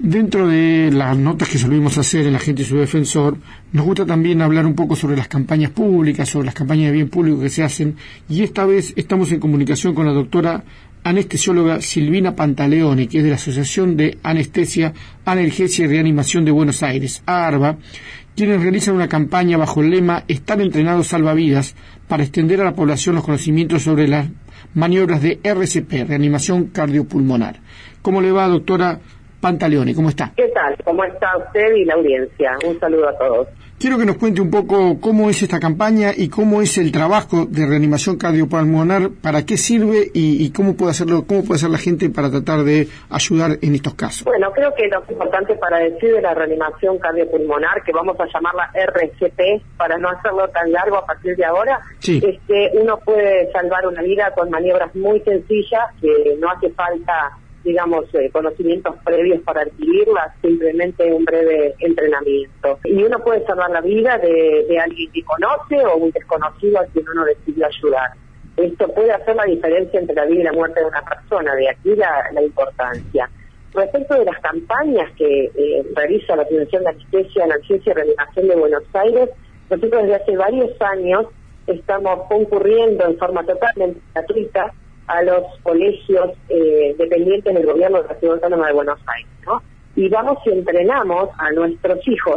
Dentro de las notas que solemos hacer en La Gente y su Defensor, nos gusta también hablar un poco sobre las campañas públicas, sobre las campañas de bien público que se hacen, y esta vez estamos en comunicación con la doctora anestesióloga Silvina Pantaleoni, que es de la Asociación de Anestesia, Analgesia y Reanimación de Buenos Aires, AARBA, quienes realizan una campaña bajo el lema "Estar entrenados salva vidas", para extender a la población los conocimientos sobre las maniobras de RCP, reanimación cardiopulmonar. ¿Cómo le va, doctora Pantaleoni? ¿Cómo está? ¿Qué tal? ¿Cómo está usted y la audiencia? Un saludo a todos. Quiero que nos cuente un poco cómo es esta campaña y cómo es el trabajo de reanimación cardiopulmonar, para qué sirve y cómo puede hacerlo, cómo puede hacer la gente para tratar de ayudar en estos casos. Bueno, creo que lo importante para decir de la reanimación cardiopulmonar, que vamos a llamarla RCP para no hacerlo tan largo a partir de ahora, sí, es que uno puede salvar una vida con maniobras muy sencillas, que no hace falta, digamos, conocimientos previos para adquirirlas, simplemente un breve entrenamiento. Y uno puede salvar la vida de alguien que conoce o un desconocido al que uno decidió ayudar. Esto puede hacer la diferencia entre la vida y la muerte de una persona, de aquí la importancia. Respecto de las campañas que realiza la Asociación de Anestesia, Analgesia y Reanimación de Buenos Aires, nosotros desde hace varios años estamos concurriendo en forma totalmente gratuita a los colegios dependientes del gobierno de la Ciudad Autónoma de Buenos Aires, ¿no? Y vamos y entrenamos a nuestros hijos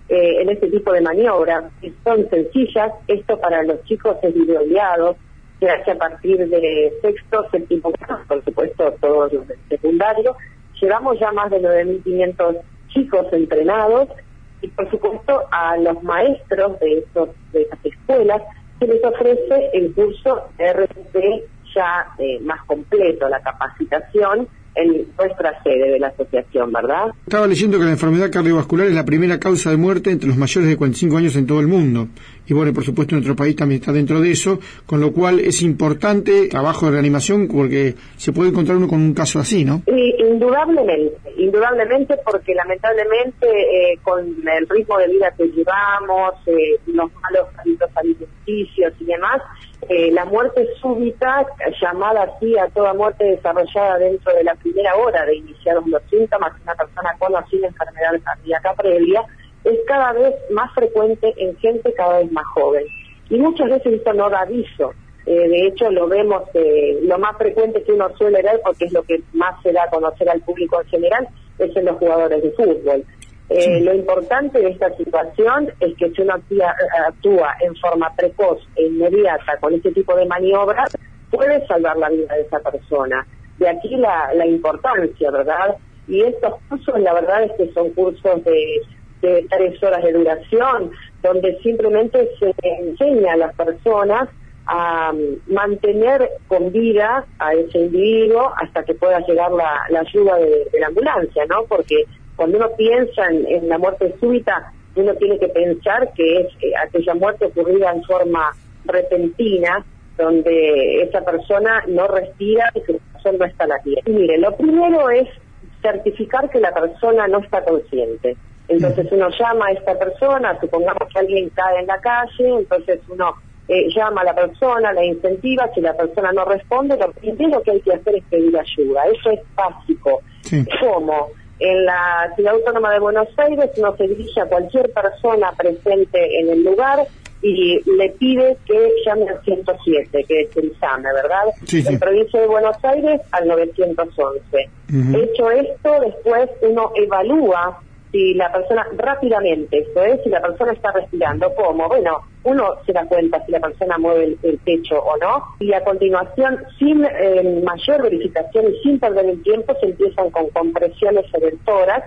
en este tipo de maniobras, que son sencillas. Esto para los chicos es videoguiado, se hace a partir de sexto, séptimo grado, por supuesto todos los del secundario. Llevamos ya más de 9.500 chicos entrenados y por supuesto a los maestros de esas escuelas se les ofrece el curso RCP ya más completo, la capacitación en nuestra sede de la asociación, ¿verdad? Estaba leyendo que la enfermedad cardiovascular es la primera causa de muerte entre los mayores de 45 años en todo el mundo. Y bueno, por supuesto, nuestro país también está dentro de eso, con lo cual es importante el trabajo de reanimación, porque se puede encontrar uno con un caso así, ¿no? Indudablemente, porque lamentablemente con el ritmo de vida que llevamos, los malos hábitos alimenticios y demás, la muerte súbita, llamada así a toda muerte desarrollada dentro de la primera hora de iniciados los síntomas de una persona con o sin enfermedad cardíaca previa, es cada vez más frecuente en gente cada vez más joven. Y muchas veces esto no da aviso. De hecho, lo vemos, lo más frecuente que uno suele ver, porque es lo que más se da a conocer al público en general, es en los jugadores de fútbol. Lo importante de esta situación es que si uno actúa en forma precoz e inmediata con este tipo de maniobras, puede salvar la vida de esa persona. De aquí la importancia, ¿verdad? Y estos cursos, la verdad es que son cursos de 3 horas de duración, donde simplemente se enseña a las personas a mantener con vida a ese individuo hasta que pueda llegar la ayuda de la ambulancia, ¿no? Porque cuando uno piensa en la muerte súbita, uno tiene que pensar que es aquella muerte ocurrida en forma repentina, donde esa persona no respira y que la persona no está latiendo. Mire, lo primero es certificar que la persona no está consciente. Entonces uno llama a esta persona, supongamos que alguien cae en la calle, entonces uno llama a la persona, la incentiva. Si la persona no responde, lo primero que hay que hacer es pedir ayuda. Eso es básico. Sí. ¿Cómo? En la Ciudad Autónoma de Buenos Aires uno se dirige a cualquier persona presente en el lugar y le pide que llame al 107, que es el SAME, ¿verdad? Sí, sí. En provincia de Buenos Aires al 911. Hecho esto, después uno evalúa si la persona rápidamente, esto es, si la persona está respirando. ¿Cómo? Bueno, uno se da cuenta si la persona mueve el pecho o no, y a continuación, sin mayor verificación y sin perder el tiempo, se empiezan con compresiones sobre el tórax,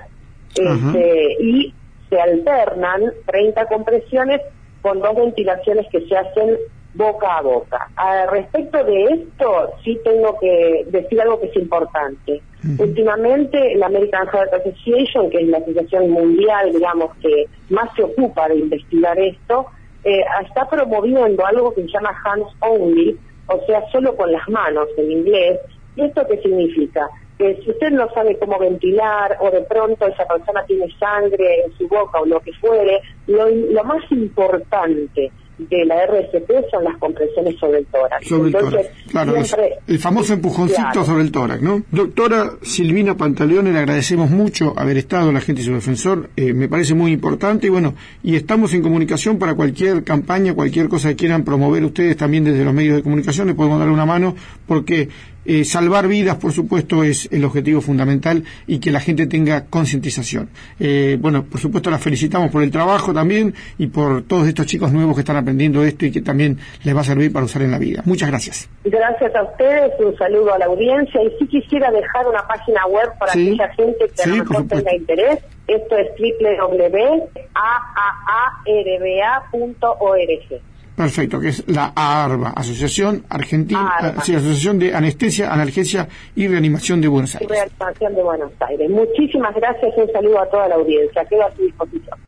y se alternan 30 compresiones con 2 ventilaciones que se hacen boca a boca. Respecto de esto, sí tengo que decir algo que es importante. Últimamente, la American Heart Association, que es la asociación mundial, digamos, que más se ocupa de investigar esto, está promoviendo algo que se llama hands only, o sea, solo con las manos en inglés. ¿Y esto qué significa? Que si usted no sabe cómo ventilar, o de pronto esa persona tiene sangre en su boca o lo que fuere, lo más importante de la RCP son las compresiones sobre el tórax. Sobre el tórax, claro, el famoso empujoncito, claro, sobre el tórax, ¿no? Doctora Silvina Pantaleone, le agradecemos mucho haber estado en la Agente y su Defensor, me parece muy importante, y bueno, y estamos en comunicación para cualquier campaña, cualquier cosa que quieran promover ustedes también desde los medios de comunicación, les podemos dar una mano, porque salvar vidas, por supuesto, es el objetivo fundamental, y que la gente tenga concientización. Bueno, por supuesto, la felicitamos por el trabajo también, y por todos estos chicos nuevos que están aprendiendo esto y que también les va a servir para usar en la vida. Muchas gracias. Gracias a ustedes, un saludo a la audiencia, y sí quisiera dejar una página web para aquella gente que a lo mejor tenga interés. Esto es www.aarba.org. Perfecto, que es la AARBA, Asociación Argentina, Asociación de Anestesia, Analgesia y Reanimación de Buenos Aires. Reanimación de Buenos Aires. Muchísimas gracias, un saludo a toda la audiencia. Quedo a su disposición.